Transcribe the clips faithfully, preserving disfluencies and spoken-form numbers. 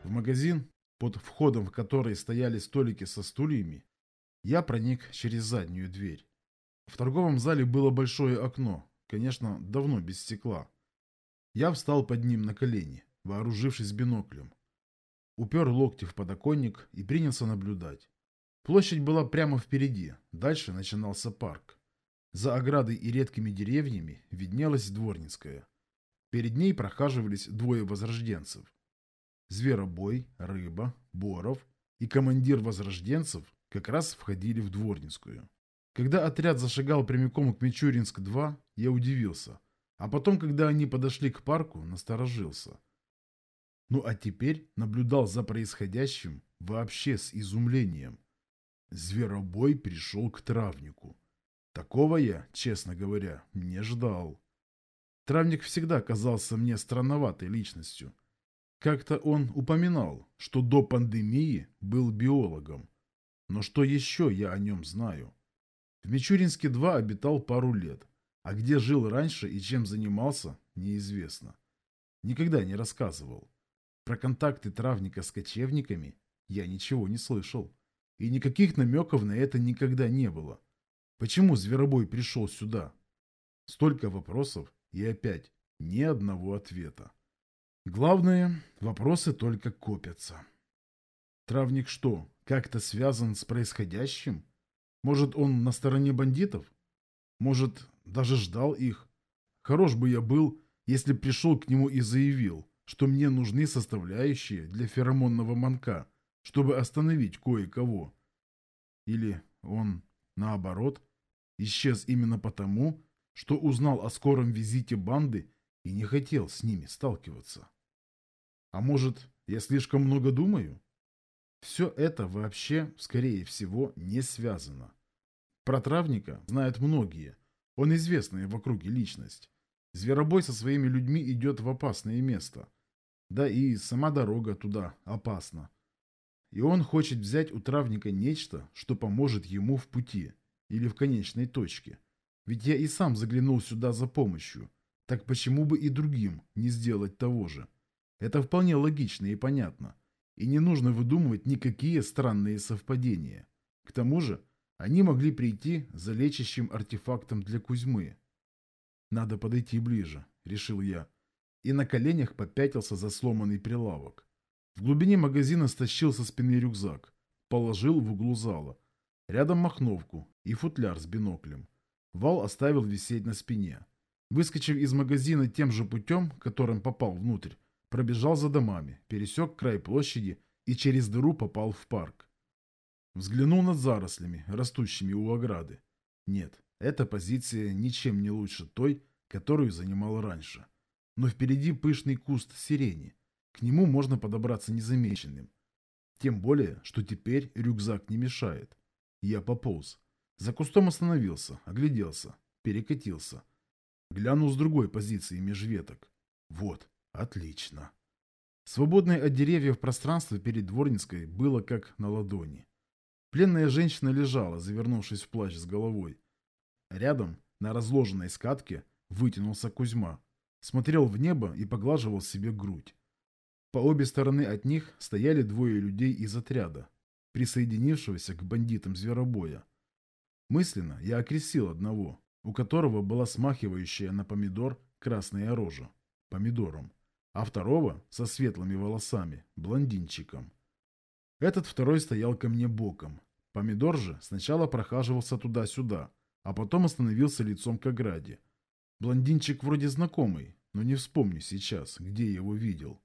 В магазин, под входом в который стояли столики со стульями, я проник через заднюю дверь. В торговом зале было большое окно, конечно, давно без стекла. Я встал под ним на колени, вооружившись биноклем. Упер локти в подоконник и принялся наблюдать. Площадь была прямо впереди, дальше начинался парк. За оградой и редкими деревьями виднелась Дворницкая. Перед ней прохаживались двое возрожденцев. Зверобой, Рыба, Боров и командир возрожденцев как раз входили в Дворницкую. Когда отряд зашагал прямиком к Мичуринск-два, я удивился, а потом, когда они подошли к парку, насторожился. Ну а теперь наблюдал за происходящим вообще с изумлением. Зверобой пришел к травнику. Такого я, честно говоря, не ждал. Травник всегда казался мне странноватой личностью. Как-то он упоминал, что до пандемии был биологом. Но что еще я о нем знаю? В Мичуринске-два обитал пару лет, а где жил раньше и чем занимался, неизвестно. Никогда не рассказывал. Про контакты травника с кочевниками я ничего не слышал. И никаких намеков на это никогда не было. Почему Зверобой пришел сюда? Столько вопросов и опять ни одного ответа. Главное, вопросы только копятся. Травник что, как-то связан с происходящим? Может, он на стороне бандитов? Может, даже ждал их? Хорош бы я был, если пришел к нему и заявил, что мне нужны составляющие для феромонного манка, чтобы остановить кое-кого. Или он, наоборот, исчез именно потому, что узнал о скором визите банды и не хотел с ними сталкиваться. А может, я слишком много думаю? Все это вообще, скорее всего, не связано. Про травника знают многие. Он известная в округе личность. Зверобой со своими людьми идет в опасное место. Да и сама дорога туда опасна. И он хочет взять у травника нечто, что поможет ему в пути или в конечной точке. Ведь я и сам заглянул сюда за помощью. Так почему бы и другим не сделать того же? Это вполне логично и понятно. И не нужно выдумывать никакие странные совпадения. К тому же, они могли прийти за лечащим артефактом для Кузьмы. Надо подойти ближе, решил я. И на коленях попятился за сломанный прилавок. В глубине магазина стащил со спины рюкзак. Положил в углу зала. Рядом махновку и футляр с биноклем. Вал оставил висеть на спине. Выскочив из магазина тем же путем, которым попал внутрь, пробежал за домами, пересек край площади и через дыру попал в парк. Взглянул над зарослями, растущими у ограды. Нет, эта позиция ничем не лучше той, которую занимал раньше. Но впереди пышный куст сирени. К нему можно подобраться незамеченным. Тем более, что теперь рюкзак не мешает. Я пополз. За кустом остановился, огляделся, перекатился. Глянул с другой позиции меж веток. Вот, отлично. Свободное от деревьев пространство перед Дворницкой было как на ладони. Пленная женщина лежала, завернувшись в плащ с головой. Рядом, на разложенной скатке, вытянулся Кузьма. Смотрел в небо и поглаживал себе грудь. По обе стороны от них стояли двое людей из отряда, присоединившегося к бандитам Зверобоя. Мысленно я окрестил одного, у которого была смахивающая на помидор красная рожа, помидором, а второго со светлыми волосами, блондинчиком. Этот второй стоял ко мне боком. Помидор же сначала прохаживался туда-сюда, а потом остановился лицом к ограде. Блондинчик вроде знакомый, но не вспомню сейчас, где его видел.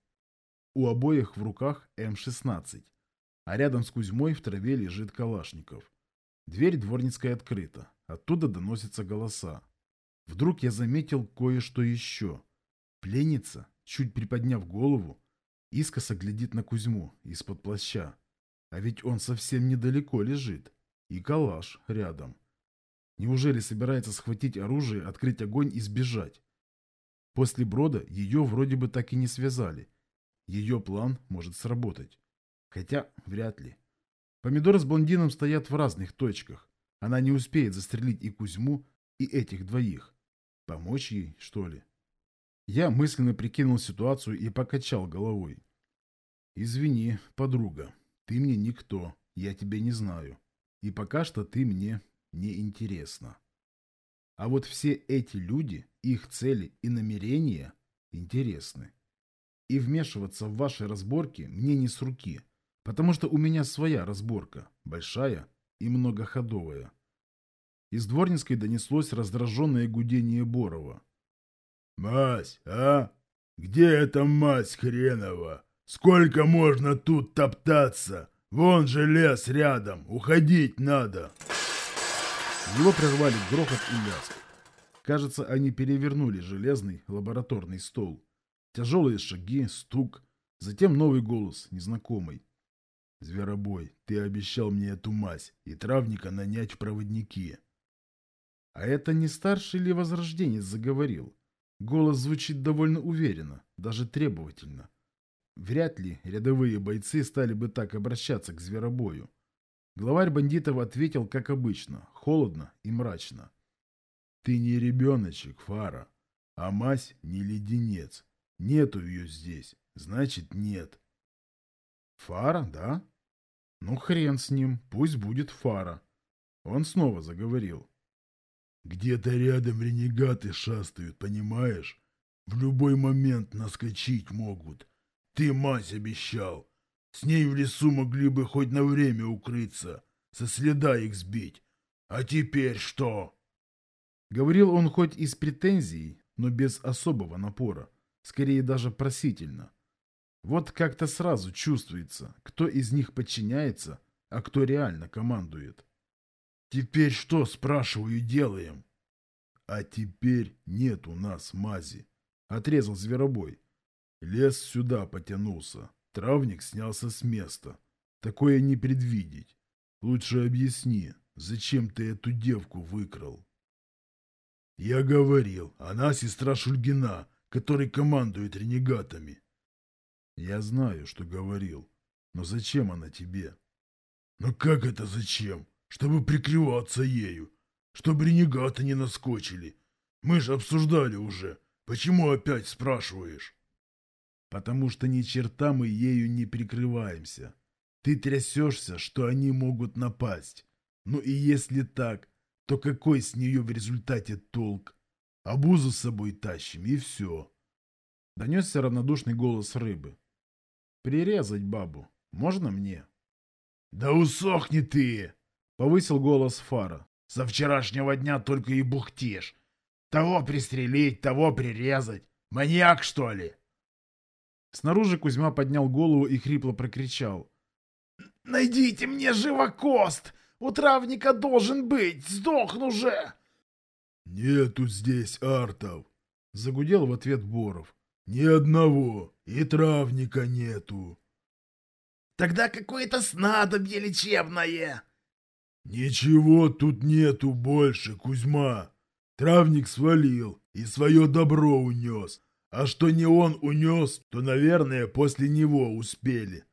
У обоих в руках эм шестнадцать, а рядом с Кузьмой в траве лежит Калашников. Дверь Дворницкой открыта, оттуда доносятся голоса. Вдруг я заметил кое-что еще. Пленница, чуть приподняв голову, искоса глядит на Кузьму из-под плаща. А ведь он совсем недалеко лежит. И калаш рядом. Неужели собирается схватить оружие, открыть огонь и сбежать? После брода ее вроде бы так и не связали. Ее план может сработать. Хотя вряд ли. Помидор с блондином стоят в разных точках. Она не успеет застрелить и Кузьму, и этих двоих. Помочь ей, что ли? Я мысленно прикинул ситуацию и покачал головой. Извини, подруга, ты мне никто, я тебя не знаю. И пока что ты мне не интересна. А вот все эти люди, их цели и намерения интересны. И вмешиваться в ваши разборки мне не с руки, потому что у меня своя разборка, большая и многоходовая. Из Дворницкой донеслось раздраженное гудение Борова. «Мась, а? Где эта мась хренова? Сколько можно тут топтаться? Вон же лес рядом, уходить надо!» Его прервали грохот и лязг. Кажется, они перевернули железный лабораторный стол. Тяжелые шаги, стук, затем новый голос, незнакомый. «Зверобой, ты обещал мне эту мазь и травника нанять в проводники». А это не старший ли возрожденец заговорил? Голос звучит довольно уверенно, даже требовательно. Вряд ли рядовые бойцы стали бы так обращаться к зверобою. Главарь бандитов ответил, как обычно, холодно и мрачно. «Ты не ребеночек, Фара, а мазь не леденец. Нету ее здесь, значит нет». Фара, да? Ну хрен с ним, пусть будет Фара. Он снова заговорил. «Где-то рядом ренегаты шастают, понимаешь? В любой момент наскочить могут. Ты мазь обещал. С ней в лесу могли бы хоть на время укрыться, со следа их сбить. А теперь что?» Говорил он хоть и с претензией, но без особого напора, скорее даже просительно. Вот как-то сразу чувствуется, кто из них подчиняется, а кто реально командует. «Теперь что, спрашиваю, делаем?» «А теперь нет у нас мази», — отрезал Зверобой. «Лес сюда потянулся, травник снялся с места. Такое не предвидеть. Лучше объясни, зачем ты эту девку выкрал?» «Я говорил, она сестра Шульгина, который командует ренегатами». «Я знаю, что говорил, но зачем она тебе?» «Но как это зачем? Чтобы прикрываться ею, чтобы ренегаты не наскочили. Мы же обсуждали уже. Почему опять спрашиваешь?» «Потому что ни черта мы ею не прикрываемся. Ты трясешься, что они могут напасть. Ну и если так, то какой с нее в результате толк? Обузу с собой тащим, и все». Донесся равнодушный голос рыбы. «Прирезать бабу можно мне?» «Да усохни ты!» — повысил голос Фара. «Со вчерашнего дня только и бухтишь. Того пристрелить, того прирезать. Маньяк, что ли?» Снаружи Кузьма поднял голову и хрипло прокричал. «Найдите мне живокост! У травника должен быть! Сдохну же!» «Нету здесь артов!» — загудел в ответ Боров. «Ни одного! И травника нету!» «Тогда какое-то снадобье лечебное!» «Ничего тут нету больше, Кузьма! Травник свалил и свое добро унес, а что не он унес, то, наверное, после него успели».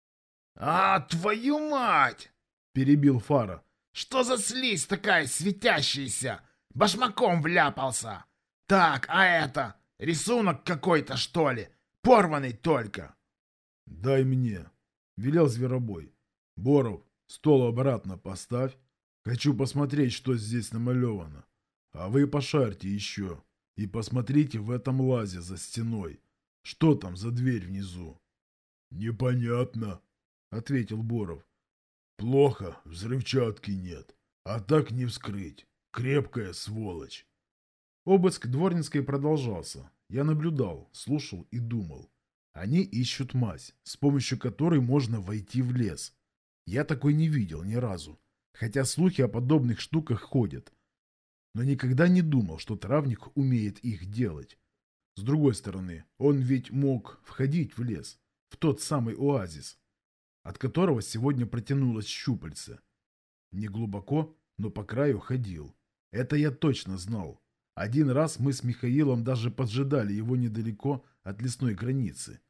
«А, твою мать!» — перебил Фара. «Что за слизь такая светящаяся? Башмаком вляпался! Так, а это, рисунок какой-то, что ли? Порванный только!» «Дай мне!» — велел Зверобой. «Боров, стол обратно поставь. Хочу посмотреть, что здесь намалевано. А вы пошарьте еще и посмотрите в этом лазе за стеной. Что там за дверь внизу?» «Непонятно», — ответил Боров. «Плохо, взрывчатки нет. А так не вскрыть. Крепкая сволочь». Обыск Дворницкой продолжался. Я наблюдал, слушал и думал. Они ищут мазь, с помощью которой можно войти в лес. Я такой не видел ни разу, хотя слухи о подобных штуках ходят. Но никогда не думал, что травник умеет их делать. С другой стороны, он ведь мог входить в лес, в тот самый оазис, от которого сегодня протянулось щупальце. Не глубоко, но по краю ходил. Это я точно знал. Один раз мы с Михаилом даже поджидали его недалеко от лесной границы.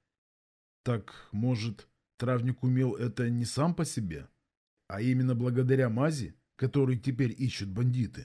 Так, может, травник умел это не сам по себе, а именно благодаря мази, которую теперь ищут бандиты?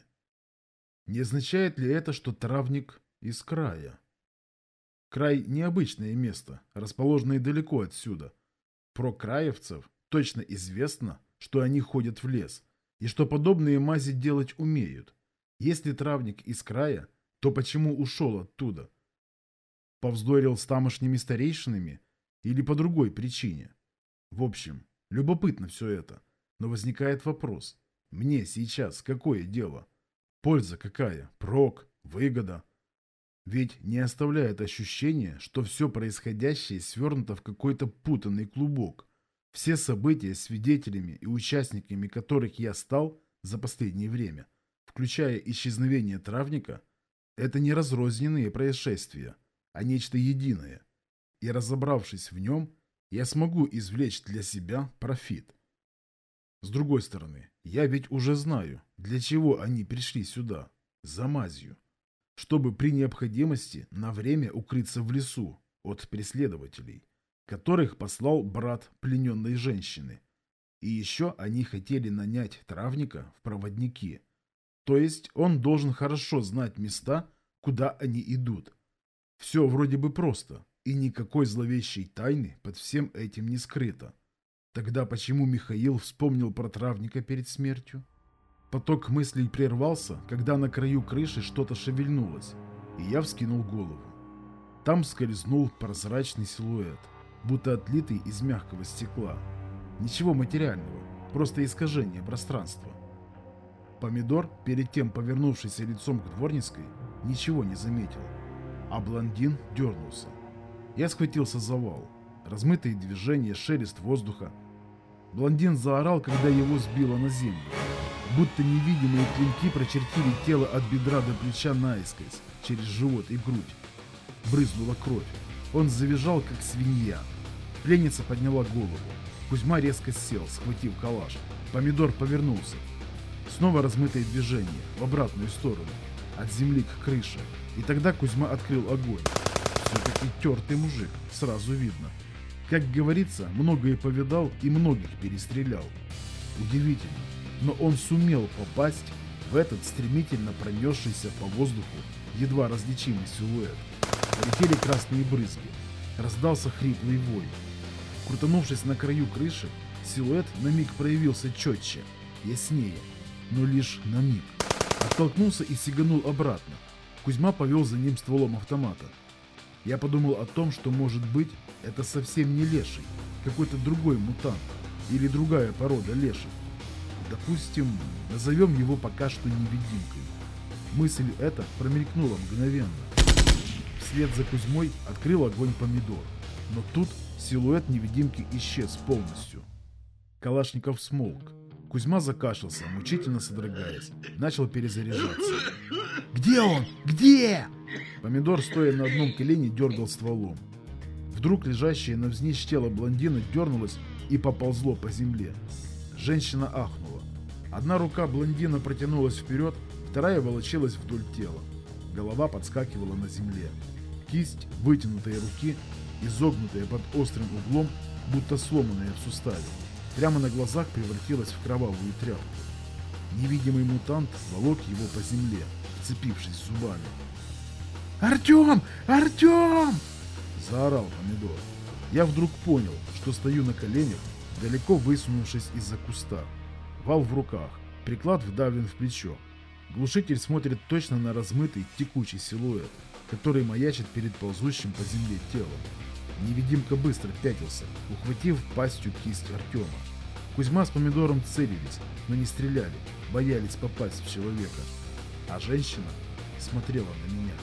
Не означает ли это, что травник из края? Край – необычное место, расположенное далеко отсюда. Про краевцев точно известно, что они ходят в лес, и что подобные мази делать умеют. Если травник из края, то почему ушел оттуда? Повздорил с тамошними старейшинами или по другой причине? В общем, любопытно все это, но возникает вопрос. Мне сейчас какое дело? Польза какая? Прок? Выгода? Ведь не оставляет ощущения, что все происходящее свернуто в какой-то путанный клубок. Все события, свидетелями и участниками которых я стал за последнее время, включая исчезновение травника, это не разрозненные происшествия, а нечто единое. И разобравшись в нем, я смогу извлечь для себя профит. С другой стороны, я ведь уже знаю, для чего они пришли сюда, за мазью. Чтобы при необходимости на время укрыться в лесу от преследователей, которых послал брат плененной женщины. И еще они хотели нанять травника в проводники. То есть он должен хорошо знать места, куда они идут. Все вроде бы просто, и никакой зловещей тайны под всем этим не скрыто. Тогда почему Михаил вспомнил про травника перед смертью? Поток мыслей прервался, когда на краю крыши что-то шевельнулось, и я вскинул голову. Там скользнул прозрачный силуэт, будто отлитый из мягкого стекла. Ничего материального, просто искажение пространства. Помидор, перед тем повернувшийся лицом к дворницкой, ничего не заметил, а блондин дернулся. Я схватился за вал. Размытые движения, шелест воздуха. Блондин заорал, когда его сбило на землю. Будто невидимые клинки прочертили тело от бедра до плеча наискось, через живот и грудь. Брызнула кровь. Он завизжал, как свинья. Пленница подняла голову. Кузьма резко сел, схватив калаш. Помидор повернулся. Снова размытое движение, в обратную сторону, от земли к крыше. И тогда Кузьма открыл огонь. Все-таки тертый мужик, сразу видно. Как говорится, многое повидал и многих перестрелял. Удивительно. Но он сумел попасть в этот стремительно пронесшийся по воздуху едва различимый силуэт. Полетели красные брызги. Раздался хриплый вой. Крутанувшись на краю крыши, силуэт на миг проявился четче, яснее, но лишь на миг. Оттолкнулся и сиганул обратно. Кузьма повел за ним стволом автомата. Я подумал о том, что, может быть, это совсем не леший, какой-то другой мутант или другая порода леших. Допустим, назовем его пока что невидимкой. Мысль эта промелькнула мгновенно. Вслед за Кузьмой открыл огонь помидор. Но тут силуэт невидимки исчез полностью. Калашников смолк. Кузьма закашлялся, мучительно содрогаясь. Начал перезаряжаться. «Где он? Где?» Помидор, стоя на одном колене, дергал стволом. Вдруг лежащее навзничь тело блондина дернулось и поползло по земле. Женщина ахнула. Одна рука блондина протянулась вперед, вторая волочилась вдоль тела. Голова подскакивала на земле. Кисть вытянутой руки, изогнутая под острым углом, будто сломанная в суставе, прямо на глазах превратилась в кровавую тряпку. Невидимый мутант волок его по земле, вцепившись зубами. «Артем! Артем!» – заорал Помидор. Я вдруг понял, что стою на коленях, далеко высунувшись из-за куста. Вал в руках, приклад вдавлен в плечо. Глушитель смотрит точно на размытый текучий силуэт, который маячит перед ползущим по земле телом. Невидимка быстро пятился, ухватив пастью кисть Артема. Кузьма с Помидором целились, но не стреляли, боялись попасть в человека. А женщина смотрела на меня.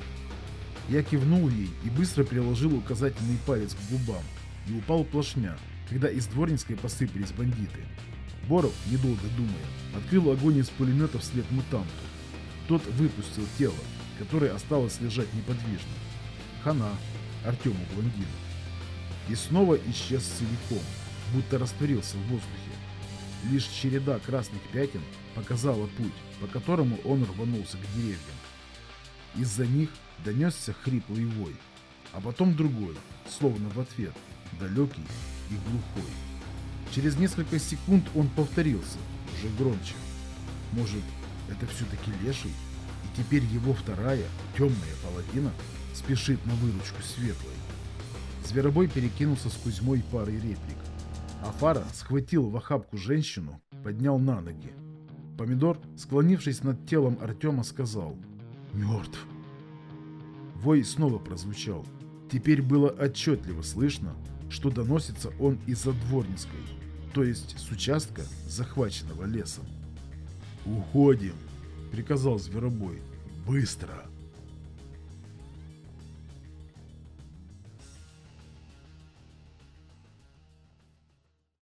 Я кивнул ей и быстро приложил указательный палец к губам и упал плашмя, когда из дворницкой посыпались бандиты. Боров, недолго думая, открыл огонь из пулемета вслед мутанту. Тот выпустил тело, которое осталось лежать неподвижно. Хана Артему блондину. И снова исчез целиком, будто растворился в воздухе. Лишь череда красных пятен показала путь, по которому он рванулся к деревьям. Из-за них донесся хриплый вой, а потом другой, словно в ответ, далекий и глухой. Через несколько секунд он повторился, уже громче. Может, это все-таки леший, и теперь его вторая, темная половина, спешит на выручку светлой. Зверобой перекинулся с Кузьмой парой реплик. А Фара схватил в охапку женщину, поднял на ноги. Помидор, склонившись над телом Артема, сказал: «Мертв». Вой снова прозвучал. Теперь было отчетливо слышно, что доносится он из-за Дворницкой, то есть с участка, захваченного лесом. «Уходим», — приказал Зверобой. — «быстро».